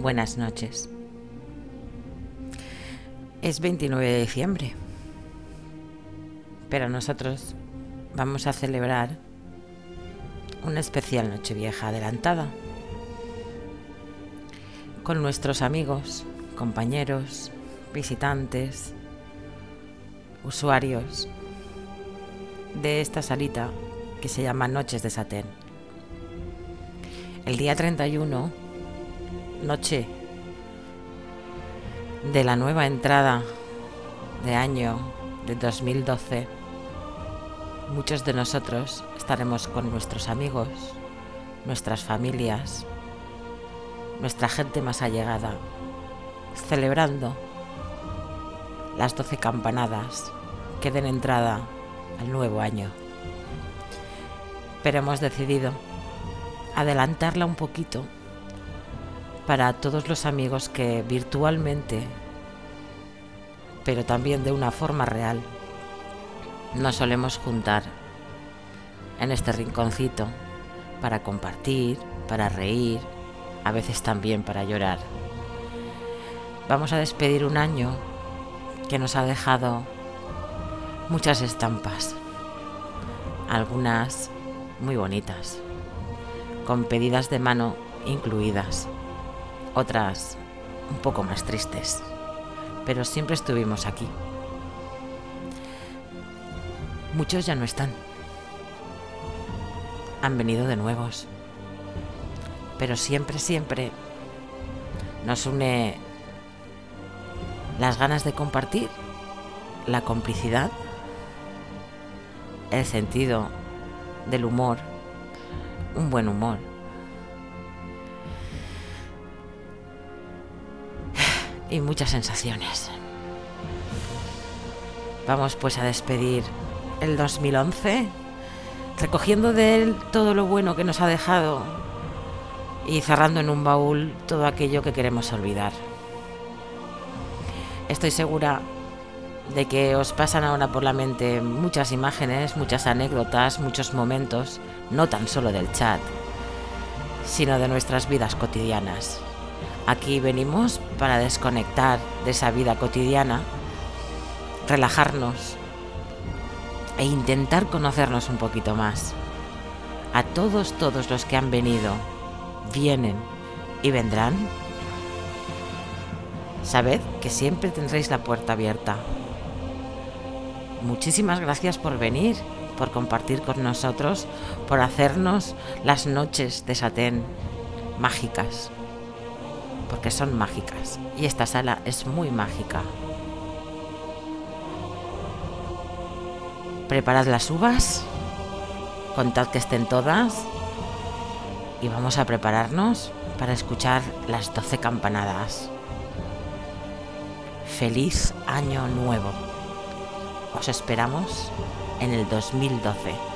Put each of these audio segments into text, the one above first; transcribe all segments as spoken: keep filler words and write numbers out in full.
buenas noches. Es veintinueve de diciembre, pero nosotros vamos a celebrar una especial Nochevieja adelantada con nuestros amigos, compañeros, visitantes, usuarios de esta salita que se llama Noches de Satén. El día treinta y uno, noche de la nueva entrada de año de dos mil doce, muchos de nosotros estaremos con nuestros amigos, nuestras familias, nuestra gente más allegada, celebrando las doce campanadas que den entrada al nuevo año. Pero hemos decidido adelantarla un poquito para todos los amigos que virtualmente, pero también de una forma real, nos solemos juntar en este rinconcito para compartir, para reír, a veces también para llorar. Vamos a despedir un año que nos ha dejado muchas estampas, algunas muy bonitas, con pedidas de mano incluidas, otras un poco más tristes, pero siempre estuvimos aquí. Muchos ya no están, han venido de nuevos, pero siempre, siempre nos une las ganas de compartir, la complicidad, el sentido del humor, un buen humor. Y muchas sensaciones. Vamos pues a despedir el dos mil once, recogiendo de él todo lo bueno que nos ha dejado y cerrando en un baúl todo aquello que queremos olvidar. Estoy segura de que os pasan ahora por la mente muchas imágenes, muchas anécdotas, muchos momentos, no tan solo del chat, sino de nuestras vidas cotidianas. Aquí venimos para desconectar de esa vida cotidiana, relajarnos e intentar conocernos un poquito más. A todos, todos los que han venido, vienen y vendrán, sabed que siempre tendréis la puerta abierta. Muchísimas gracias por venir, por compartir con nosotros, por hacernos las noches de Satén mágicas, porque son mágicas y esta sala es muy mágica. Preparad las uvas, contad que estén todas y vamos a prepararnos para escuchar las doce campanadas. ¡Feliz Año Nuevo! Os esperamos en el dos mil doce.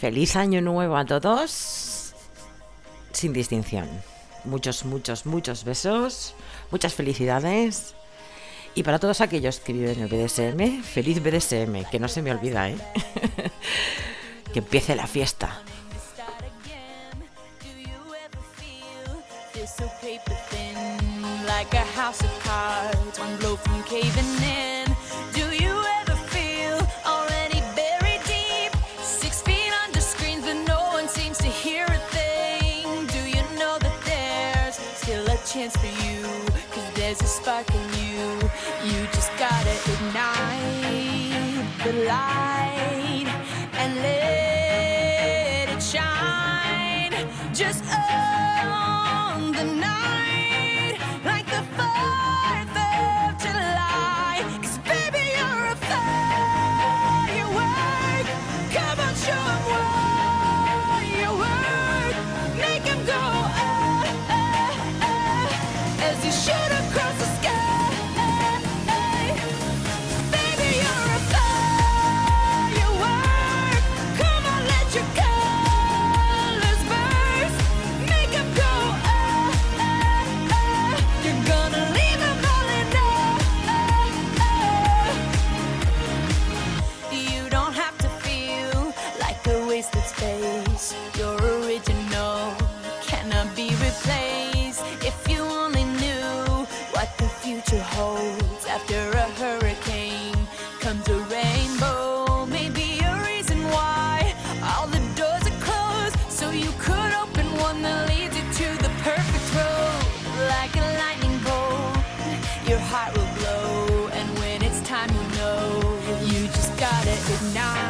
Feliz año nuevo a todos, sin distinción. Muchos, muchos, muchos besos, muchas felicidades. Y para todos aquellos que viven el B D S M, feliz B D S M, que no se me olvida, ¿eh? Que empiece la fiesta. Chance for you, cause there's a spark in you. You just gotta ignite the light and let it shine. Just on the night, like the fourth of July. Cause baby, you're a firework. Come on, show 'em what you work. Make 'em go oh, oh, oh, as you shoot across the sky. Baby, you're a firework. Come on, let your colors burst. Make 'em go oh, oh, oh. You're gonna leave 'em all in awe. You don't have to feel like a wasted space. You're original, cannot be replaced. If you only knew what the future holds. After a hurricane comes a rainbow. Maybe a reason why all the doors are closed, so you could open one that leads you to the perfect road. Like a lightning bolt, your heart will glow, and when it's time, you know you just gotta ignite